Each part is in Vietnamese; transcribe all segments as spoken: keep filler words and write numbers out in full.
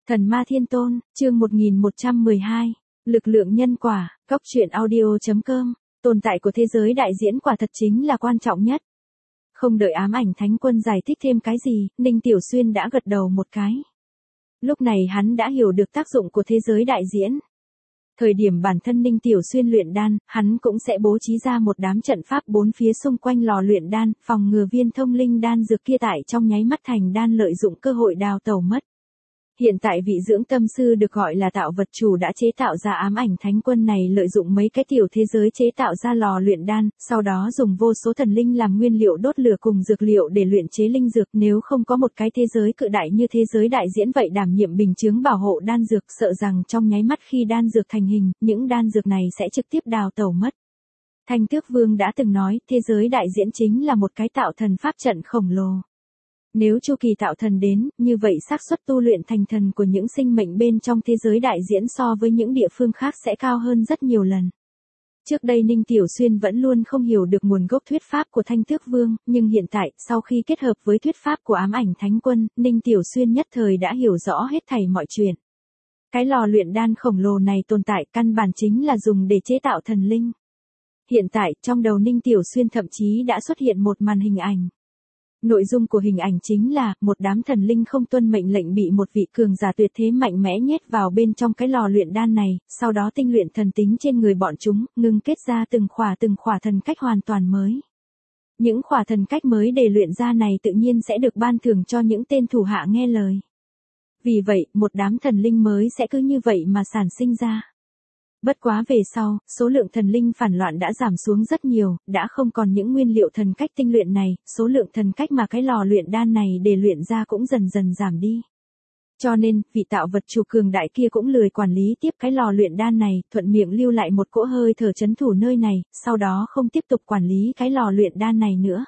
Thần Ma Thiên Tôn, chương một nghìn một trăm mười hai, lực lượng nhân quả, góc truyện audio chấm com, tồn tại của thế giới đại diễn quả thật chính là quan trọng nhất. Không đợi Ám Ảnh Thánh Quân giải thích thêm cái gì, Ninh Tiểu Xuyên đã gật đầu một cái. Lúc này hắn đã hiểu được tác dụng của thế giới đại diễn. Thời điểm bản thân Ninh Tiểu Xuyên luyện đan, hắn cũng sẽ bố trí ra một đám trận pháp bốn phía xung quanh lò luyện đan, phòng ngừa viên thông linh đan dược kia tại trong nháy mắt thành đan lợi dụng cơ hội đào tẩu mất. Hiện tại vị dưỡng tâm sư được gọi là tạo vật chủ đã chế tạo ra Ám Ảnh Thánh Quân này lợi dụng mấy cái tiểu thế giới chế tạo ra lò luyện đan, sau đó dùng vô số thần linh làm nguyên liệu đốt lửa cùng dược liệu để luyện chế linh dược. Nếu không có một cái thế giới cự đại như thế giới đại diễn vậy đảm nhiệm bình chướng bảo hộ đan dược, sợ rằng trong nháy mắt khi đan dược thành hình, những đan dược này sẽ trực tiếp đào tẩu mất. Thanh Tước Vương đã từng nói, thế giới đại diễn chính là một cái tạo thần pháp trận khổng lồ. Nếu chu kỳ tạo thần đến, như vậy xác suất tu luyện thành thần của những sinh mệnh bên trong thế giới đại diễn so với những địa phương khác sẽ cao hơn rất nhiều lần. Trước đây Ninh Tiểu Xuyên vẫn luôn không hiểu được nguồn gốc thuyết pháp của Thanh Tước Vương, nhưng hiện tại, sau khi kết hợp với thuyết pháp của Ám Ảnh Thánh Quân, Ninh Tiểu Xuyên nhất thời đã hiểu rõ hết thảy mọi chuyện. Cái lò luyện đan khổng lồ này tồn tại căn bản chính là dùng để chế tạo thần linh. Hiện tại, trong đầu Ninh Tiểu Xuyên thậm chí đã xuất hiện một màn hình ảnh. Nội dung của hình ảnh chính là, một đám thần linh không tuân mệnh lệnh bị một vị cường giả tuyệt thế mạnh mẽ nhét vào bên trong cái lò luyện đan này, sau đó tinh luyện thần tính trên người bọn chúng, ngưng kết ra từng khỏa từng khỏa thần cách hoàn toàn mới. Những khỏa thần cách mới để luyện ra này tự nhiên sẽ được ban thưởng cho những tên thủ hạ nghe lời. Vì vậy, một đám thần linh mới sẽ cứ như vậy mà sản sinh ra. Bất quá về sau, số lượng thần linh phản loạn đã giảm xuống rất nhiều, đã không còn những nguyên liệu thần cách tinh luyện này, số lượng thần cách mà cái lò luyện đan này để luyện ra cũng dần dần giảm đi. Cho nên, vị tạo vật chủ cường đại kia cũng lười quản lý tiếp cái lò luyện đan này, thuận miệng lưu lại một cỗ hơi thở trấn thủ nơi này, sau đó không tiếp tục quản lý cái lò luyện đan này nữa.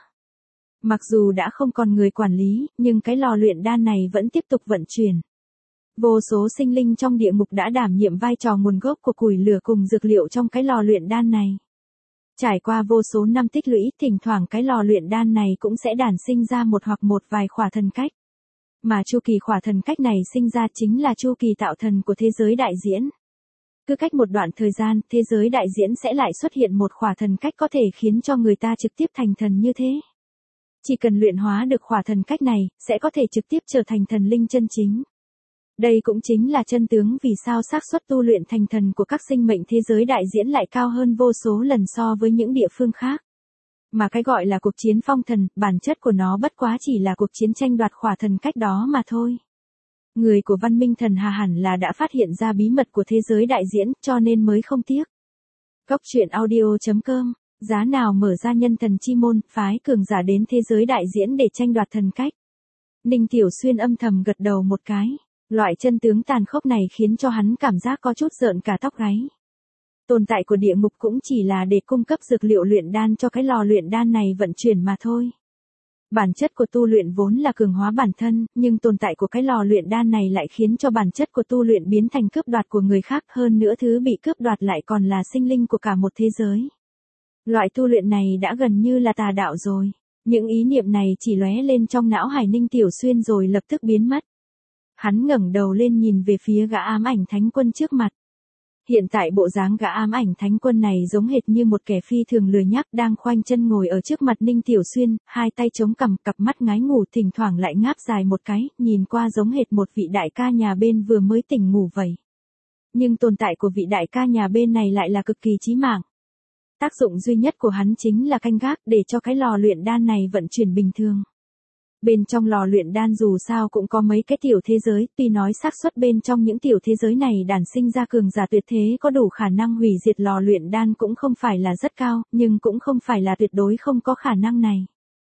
Mặc dù đã không còn người quản lý, nhưng cái lò luyện đan này vẫn tiếp tục vận chuyển. Vô số sinh linh trong địa ngục đã đảm nhiệm vai trò nguồn gốc của củi lửa cùng dược liệu trong cái lò luyện đan này. Trải qua vô số năm tích lũy, thỉnh thoảng cái lò luyện đan này cũng sẽ đản sinh ra một hoặc một vài khỏa thần cách. Mà chu kỳ khỏa thần cách này sinh ra chính là chu kỳ tạo thần của thế giới đại diễn. Cứ cách một đoạn thời gian, thế giới đại diễn sẽ lại xuất hiện một khỏa thần cách có thể khiến cho người ta trực tiếp thành thần như thế. Chỉ cần luyện hóa được khỏa thần cách này, sẽ có thể trực tiếp trở thành thần linh chân chính. Đây cũng chính là chân tướng vì sao xác suất tu luyện thành thần của các sinh mệnh thế giới đại diễn lại cao hơn vô số lần so với những địa phương khác. Mà cái gọi là cuộc chiến phong thần, bản chất của nó bất quá chỉ là cuộc chiến tranh đoạt khỏa thần cách đó mà thôi. Người của văn minh thần hà hẳn là đã phát hiện ra bí mật của thế giới đại diễn, cho nên mới không tiếc. Góc truyện audio chấm com, giá nào mở ra nhân thần chi môn, phái cường giả đến thế giới đại diễn để tranh đoạt thần cách. Ninh Tiểu Xuyên âm thầm gật đầu một cái. Loại chân tướng tàn khốc này khiến cho hắn cảm giác có chút rợn cả tóc gáy. Tồn tại của địa ngục cũng chỉ là để cung cấp dược liệu luyện đan cho cái lò luyện đan này vận chuyển mà thôi. Bản chất của tu luyện vốn là cường hóa bản thân, nhưng tồn tại của cái lò luyện đan này lại khiến cho bản chất của tu luyện biến thành cướp đoạt của người khác, hơn nữa thứ bị cướp đoạt lại còn là sinh linh của cả một thế giới. Loại tu luyện này đã gần như là tà đạo rồi. Những ý niệm này chỉ lóe lên trong não hải Ninh Tiểu Xuyên rồi lập tức biến mất. Hắn ngẩng đầu lên nhìn về phía gã Ám Ảnh Thánh Quân trước mặt. Hiện tại bộ dáng gã Ám Ảnh Thánh Quân này giống hệt như một kẻ phi thường lười nhác đang khoanh chân ngồi ở trước mặt Ninh Tiểu Xuyên, hai tay chống cằm, cặp mắt ngái ngủ thỉnh thoảng lại ngáp dài một cái, nhìn qua giống hệt một vị đại ca nhà bên vừa mới tỉnh ngủ vậy. Nhưng tồn tại của vị đại ca nhà bên này lại là cực kỳ chí mạng. Tác dụng duy nhất của hắn chính là canh gác để cho cái lò luyện đan này vận chuyển bình thường. Bên trong lò luyện đan dù sao cũng có mấy cái tiểu thế giới, tuy nói xác suất bên trong những tiểu thế giới này đản sinh ra cường giả tuyệt thế có đủ khả năng hủy diệt lò luyện đan cũng không phải là rất cao, nhưng cũng không phải là tuyệt đối không có khả năng này.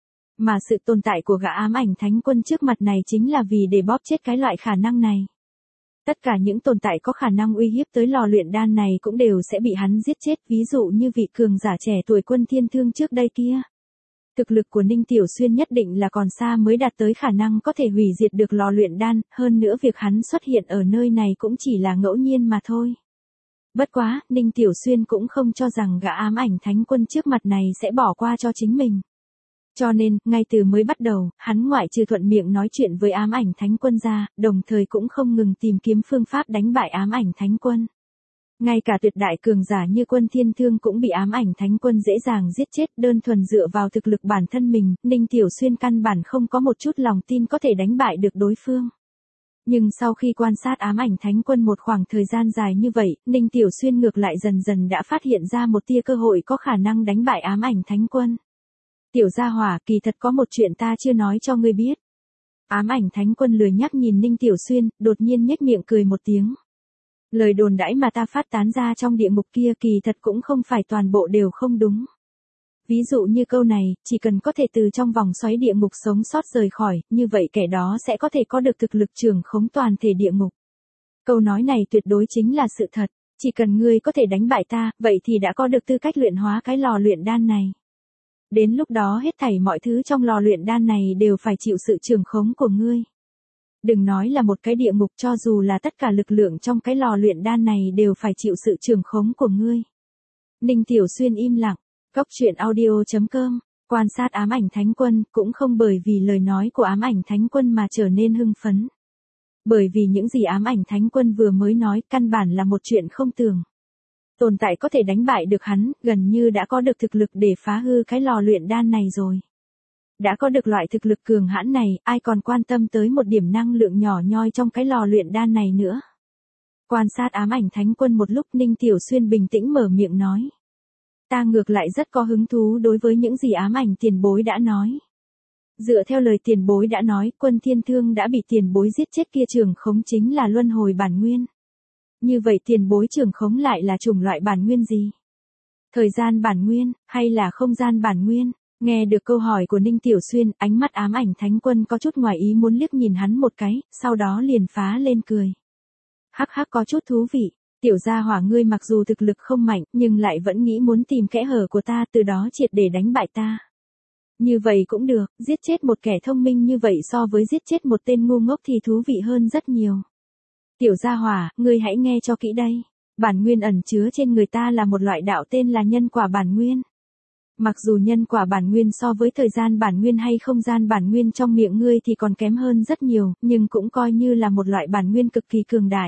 Mà sự tồn tại của gã Ám Ảnh Thánh Quân trước mặt này chính là vì để bóp chết cái loại khả năng này. Tất cả những tồn tại có khả năng uy hiếp tới lò luyện đan này cũng đều sẽ bị hắn giết chết, ví dụ như vị cường giả trẻ tuổi Quân Thiên Thương trước đây kia. Thực lực của Ninh Tiểu Xuyên nhất định là còn xa mới đạt tới khả năng có thể hủy diệt được lò luyện đan, hơn nữa việc hắn xuất hiện ở nơi này cũng chỉ là ngẫu nhiên mà thôi. Bất quá, Ninh Tiểu Xuyên cũng không cho rằng gã Ám Ảnh Thánh Quân trước mặt này sẽ bỏ qua cho chính mình. Cho nên, ngay từ mới bắt đầu, hắn ngoại trừ thuận miệng nói chuyện với ám ảnh thánh quân ra, đồng thời cũng không ngừng tìm kiếm phương pháp đánh bại ám ảnh thánh quân. Ngay cả tuyệt đại cường giả như Quân Thiên Thương cũng bị ám ảnh thánh quân dễ dàng giết chết, đơn thuần dựa vào thực lực bản thân mình, Ninh Tiểu Xuyên căn bản không có một chút lòng tin có thể đánh bại được đối phương. Nhưng sau khi quan sát ám ảnh thánh quân một khoảng thời gian dài như vậy, Ninh Tiểu Xuyên ngược lại dần dần đã phát hiện ra một tia cơ hội có khả năng đánh bại ám ảnh thánh quân. Tiểu gia hỏa, kỳ thật có một chuyện ta chưa nói cho ngươi biết. Ám ảnh thánh quân lười nhắc nhìn Ninh Tiểu Xuyên, đột nhiên nhếch miệng cười một tiếng. Lời đồn đãi mà ta phát tán ra trong địa ngục kia kỳ thật cũng không phải toàn bộ đều không đúng. Ví dụ như câu này, chỉ cần có thể từ trong vòng xoáy địa ngục sống sót rời khỏi, như vậy kẻ đó sẽ có thể có được thực lực trưởng khống toàn thể địa ngục. Câu nói này tuyệt đối chính là sự thật, chỉ cần ngươi có thể đánh bại ta, vậy thì đã có được tư cách luyện hóa cái lò luyện đan này. Đến lúc đó hết thảy mọi thứ trong lò luyện đan này đều phải chịu sự trưởng khống của ngươi. Đừng nói là một cái địa ngục, cho dù là tất cả lực lượng trong cái lò luyện đan này đều phải chịu sự trưởng khống của ngươi. Ninh Tiểu Xuyên im lặng, Cốc truyện audio chấm com, quan sát ám ảnh thánh quân, cũng không bởi vì lời nói của ám ảnh thánh quân mà trở nên hưng phấn. Bởi vì những gì ám ảnh thánh quân vừa mới nói căn bản là một chuyện không tưởng. Tồn tại có thể đánh bại được hắn, gần như đã có được thực lực để phá hư cái lò luyện đan này rồi. Đã có được loại thực lực cường hãn này, ai còn quan tâm tới một điểm năng lượng nhỏ nhoi trong cái lò luyện đan này nữa. Quan sát ám ảnh thánh quân một lúc, Ninh Tiểu Xuyên bình tĩnh mở miệng nói. Ta ngược lại rất có hứng thú đối với những gì ám ảnh tiền bối đã nói. Dựa theo lời tiền bối đã nói, Quân Thiên Thương đã bị tiền bối giết chết kia trưởng khống chính là luân hồi bản nguyên. Như vậy tiền bối trưởng khống lại là chủng loại bản nguyên gì? Thời gian bản nguyên, hay là không gian bản nguyên? Nghe được câu hỏi của Ninh Tiểu Xuyên, ánh mắt ám ảnh thánh quân có chút ngoài ý muốn liếc nhìn hắn một cái, sau đó liền phá lên cười. Hắc hắc, có chút thú vị, tiểu gia hỏa ngươi mặc dù thực lực không mạnh, nhưng lại vẫn nghĩ muốn tìm kẽ hở của ta, từ đó triệt để đánh bại ta. Như vậy cũng được, giết chết một kẻ thông minh như vậy so với giết chết một tên ngu ngốc thì thú vị hơn rất nhiều. Tiểu gia hỏa, ngươi hãy nghe cho kỹ đây. Bản nguyên ẩn chứa trên người ta là một loại đạo tên là nhân quả bản nguyên. Mặc dù nhân quả bản nguyên so với thời gian bản nguyên hay không gian bản nguyên trong miệng ngươi thì còn kém hơn rất nhiều, nhưng cũng coi như là một loại bản nguyên cực kỳ cường đại.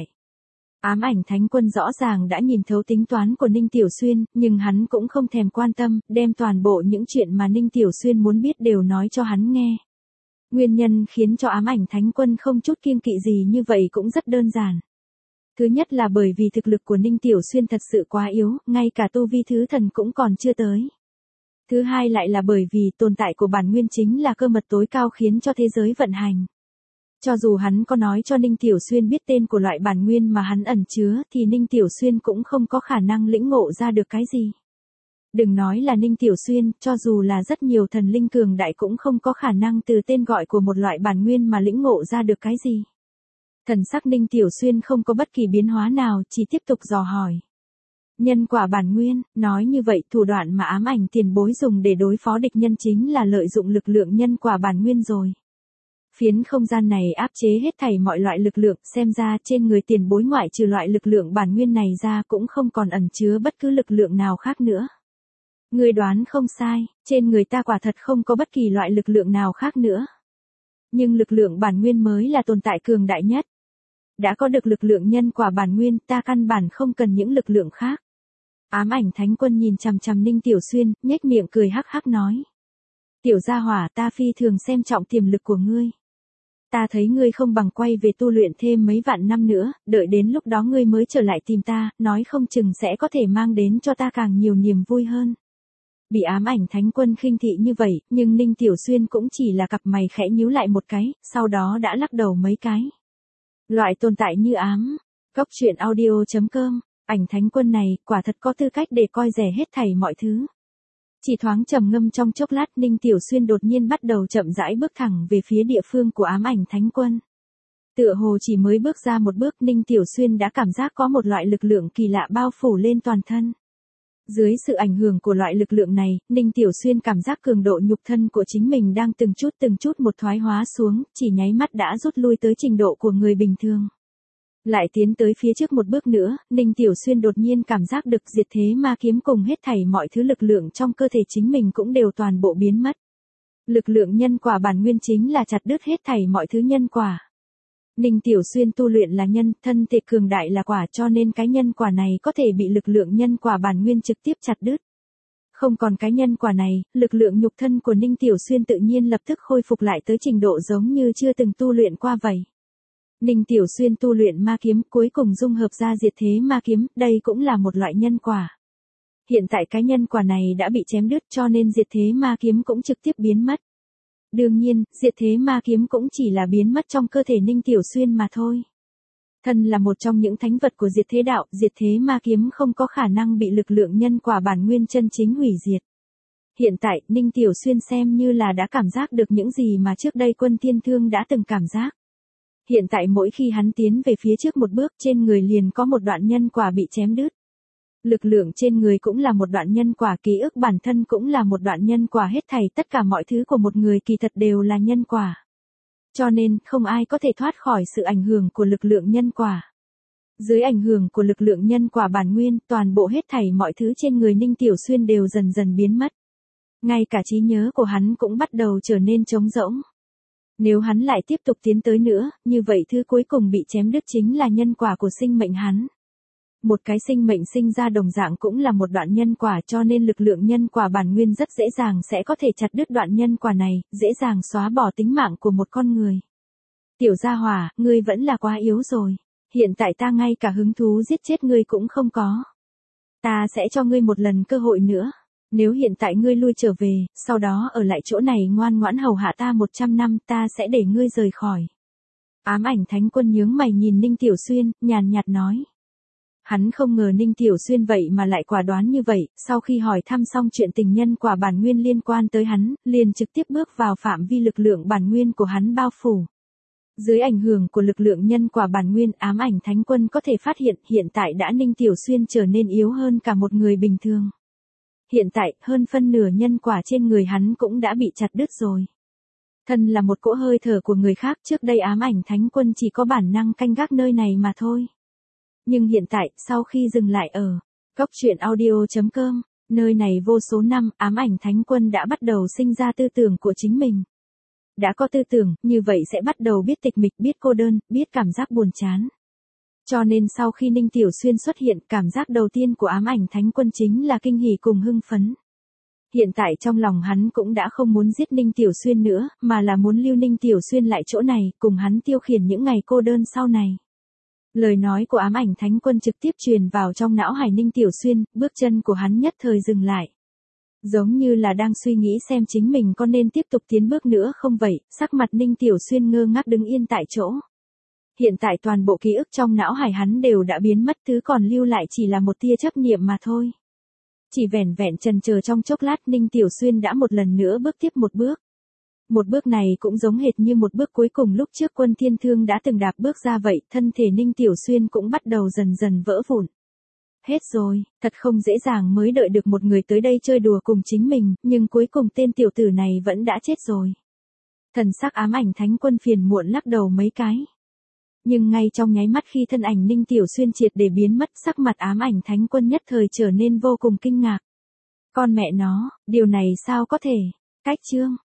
Ám ảnh thánh quân rõ ràng đã nhìn thấu tính toán của Ninh Tiểu Xuyên, nhưng hắn cũng không thèm quan tâm, đem toàn bộ những chuyện mà Ninh Tiểu Xuyên muốn biết đều nói cho hắn nghe. Nguyên nhân khiến cho ám ảnh thánh quân không chút kiêng kỵ gì như vậy cũng rất đơn giản. Thứ nhất là bởi vì thực lực của Ninh Tiểu Xuyên thật sự quá yếu, ngay cả tu vi thứ thần cũng còn chưa tới. Thứ hai lại là bởi vì tồn tại của bản nguyên chính là cơ mật tối cao khiến cho thế giới vận hành. Cho dù hắn có nói cho Ninh Tiểu Xuyên biết tên của loại bản nguyên mà hắn ẩn chứa thì Ninh Tiểu Xuyên cũng không có khả năng lĩnh ngộ ra được cái gì. Đừng nói là Ninh Tiểu Xuyên, cho dù là rất nhiều thần linh cường đại cũng không có khả năng từ tên gọi của một loại bản nguyên mà lĩnh ngộ ra được cái gì. Thần sắc Ninh Tiểu Xuyên không có bất kỳ biến hóa nào, chỉ tiếp tục dò hỏi. Nhân quả bản nguyên, nói như vậy thủ đoạn mà ám ảnh tiền bối dùng để đối phó địch nhân chính là lợi dụng lực lượng nhân quả bản nguyên rồi. Phiến không gian này áp chế hết thảy mọi loại lực lượng, xem ra trên người tiền bối ngoại trừ loại lực lượng bản nguyên này ra cũng không còn ẩn chứa bất cứ lực lượng nào khác nữa. Người đoán không sai, trên người ta quả thật không có bất kỳ loại lực lượng nào khác nữa. Nhưng lực lượng bản nguyên mới là tồn tại cường đại nhất. Đã có được lực lượng nhân quả bản nguyên, ta căn bản không cần những lực lượng khác. Ám ảnh thánh quân nhìn chằm chằm Ninh Tiểu Xuyên, nhếch miệng cười hắc hắc nói. Tiểu gia hỏa, ta phi thường xem trọng tiềm lực của ngươi. Ta thấy ngươi không bằng quay về tu luyện thêm mấy vạn năm nữa, đợi đến lúc đó ngươi mới trở lại tìm ta, nói không chừng sẽ có thể mang đến cho ta càng nhiều niềm vui hơn. Bị ám ảnh thánh quân khinh thị như vậy, nhưng Ninh Tiểu Xuyên cũng chỉ là cặp mày khẽ nhíu lại một cái, sau đó đã lắc đầu mấy cái. Loại tồn tại như ám, Cốc truyện audio chấm com, ảnh thánh quân này, quả thật có tư cách để coi rẻ hết thảy mọi thứ. Chỉ thoáng trầm ngâm trong chốc lát, Ninh Tiểu Xuyên đột nhiên bắt đầu chậm rãi bước thẳng về phía địa phương của ám ảnh thánh quân. Tựa hồ chỉ mới bước ra một bước, Ninh Tiểu Xuyên đã cảm giác có một loại lực lượng kỳ lạ bao phủ lên toàn thân. Dưới sự ảnh hưởng của loại lực lượng này, Ninh Tiểu Xuyên cảm giác cường độ nhục thân của chính mình đang từng chút từng chút một thoái hóa xuống, chỉ nháy mắt đã rút lui tới trình độ của người bình thường. Lại tiến tới phía trước một bước nữa, Ninh Tiểu Xuyên đột nhiên cảm giác được diệt thế ma kiếm cùng hết thảy mọi thứ lực lượng trong cơ thể chính mình cũng đều toàn bộ biến mất. Lực lượng nhân quả bản nguyên chính là chặt đứt hết thảy mọi thứ nhân quả. Ninh Tiểu Xuyên tu luyện là nhân, thân thể cường đại là quả, cho nên cái nhân quả này có thể bị lực lượng nhân quả bản nguyên trực tiếp chặt đứt. Không còn cái nhân quả này, lực lượng nhục thân của Ninh Tiểu Xuyên tự nhiên lập tức khôi phục lại tới trình độ giống như chưa từng tu luyện qua vậy. Ninh Tiểu Xuyên tu luyện ma kiếm cuối cùng dung hợp ra diệt thế ma kiếm, đây cũng là một loại nhân quả. Hiện tại cái nhân quả này đã bị chém đứt cho nên diệt thế ma kiếm cũng trực tiếp biến mất. Đương nhiên, diệt thế ma kiếm cũng chỉ là biến mất trong cơ thể Ninh Tiểu Xuyên mà thôi. Thân là một trong những thánh vật của diệt thế đạo, diệt thế ma kiếm không có khả năng bị lực lượng nhân quả bản nguyên chân chính hủy diệt. Hiện tại, Ninh Tiểu Xuyên xem như là đã cảm giác được những gì mà trước đây Quân Thiên Thương đã từng cảm giác. Hiện tại mỗi khi hắn tiến về phía trước một bước, trên người liền có một đoạn nhân quả bị chém đứt. Lực lượng trên người cũng là một đoạn nhân quả, ký ức bản thân cũng là một đoạn nhân quả, hết thảy tất cả mọi thứ của một người kỳ thật đều là nhân quả. Cho nên, không ai có thể thoát khỏi sự ảnh hưởng của lực lượng nhân quả. Dưới ảnh hưởng của lực lượng nhân quả bản nguyên, toàn bộ hết thảy mọi thứ trên người Ninh Tiểu Xuyên đều dần dần biến mất. Ngay cả trí nhớ của hắn cũng bắt đầu trở nên trống rỗng. Nếu hắn lại tiếp tục tiến tới nữa, như vậy thứ cuối cùng bị chém đứt chính là nhân quả của sinh mệnh hắn. Một cái sinh mệnh sinh ra đồng dạng cũng là một đoạn nhân quả, cho nên lực lượng nhân quả bản nguyên rất dễ dàng sẽ có thể chặt đứt đoạn nhân quả này, dễ dàng xóa bỏ tính mạng của một con người. Tiểu gia hỏa, ngươi vẫn là quá yếu rồi. Hiện tại ta ngay cả hứng thú giết chết ngươi cũng không có. Ta sẽ cho ngươi một lần cơ hội nữa. Nếu hiện tại ngươi lui trở về, sau đó ở lại chỗ này ngoan ngoãn hầu hạ ta một trăm năm, ta sẽ để ngươi rời khỏi. Ám Ảnh Thánh Quân nhướng mày nhìn Ninh Tiểu Xuyên, nhàn nhạt nói. Hắn không ngờ Ninh Tiểu Xuyên vậy mà lại quả đoán như vậy, sau khi hỏi thăm xong chuyện tình nhân quả bản nguyên liên quan tới hắn, liền trực tiếp bước vào phạm vi lực lượng bản nguyên của hắn bao phủ. Dưới ảnh hưởng của lực lượng nhân quả bản nguyên, Ám Ảnh Thánh Quân có thể phát hiện hiện tại đã Ninh Tiểu Xuyên trở nên yếu hơn cả một người bình thường. Hiện tại, hơn phân nửa nhân quả trên người hắn cũng đã bị chặt đứt rồi. Thân là một cỗ hơi thở của người khác, trước đây Ám Ảnh Thánh Quân chỉ có bản năng canh gác nơi này mà thôi. Nhưng hiện tại, sau khi dừng lại ở góc truyện audio chấm com, nơi này vô số năm, Ám Ảnh Thánh Quân đã bắt đầu sinh ra tư tưởng của chính mình. Đã có tư tưởng, như vậy sẽ bắt đầu biết tịch mịch, biết cô đơn, biết cảm giác buồn chán. Cho nên sau khi Ninh Tiểu Xuyên xuất hiện, cảm giác đầu tiên của Ám Ảnh Thánh Quân chính là kinh hỉ cùng hưng phấn. Hiện tại trong lòng hắn cũng đã không muốn giết Ninh Tiểu Xuyên nữa, mà là muốn lưu Ninh Tiểu Xuyên lại chỗ này, cùng hắn tiêu khiển những ngày cô đơn sau này. Lời nói của Ám Ảnh Thánh Quân trực tiếp truyền vào trong não hải Ninh Tiểu Xuyên, bước chân của hắn nhất thời dừng lại. Giống như là đang suy nghĩ xem chính mình có nên tiếp tục tiến bước nữa không vậy, sắc mặt Ninh Tiểu Xuyên ngơ ngác đứng yên tại chỗ. Hiện tại toàn bộ ký ức trong não hải hắn đều đã biến mất, thứ còn lưu lại chỉ là một tia chấp niệm mà thôi. Chỉ vẻn vẹn chần chờ trong chốc lát, Ninh Tiểu Xuyên đã một lần nữa bước tiếp một bước. Một bước này cũng giống hệt như một bước cuối cùng lúc trước Quân Thiên Thương đã từng đạp bước ra vậy, thân thể Ninh Tiểu Xuyên cũng bắt đầu dần dần vỡ vụn. Hết rồi, thật không dễ dàng mới đợi được một người tới đây chơi đùa cùng chính mình, nhưng cuối cùng tên tiểu tử này vẫn đã chết rồi. Thần sắc Ám Ảnh Thánh Quân phiền muộn lắc đầu mấy cái. Nhưng ngay trong nháy mắt khi thân ảnh Ninh Tiểu Xuyên triệt để biến mất, sắc mặt Ám Ảnh Thánh Quân nhất thời trở nên vô cùng kinh ngạc. Con mẹ nó, điều này sao có thể? Cách chương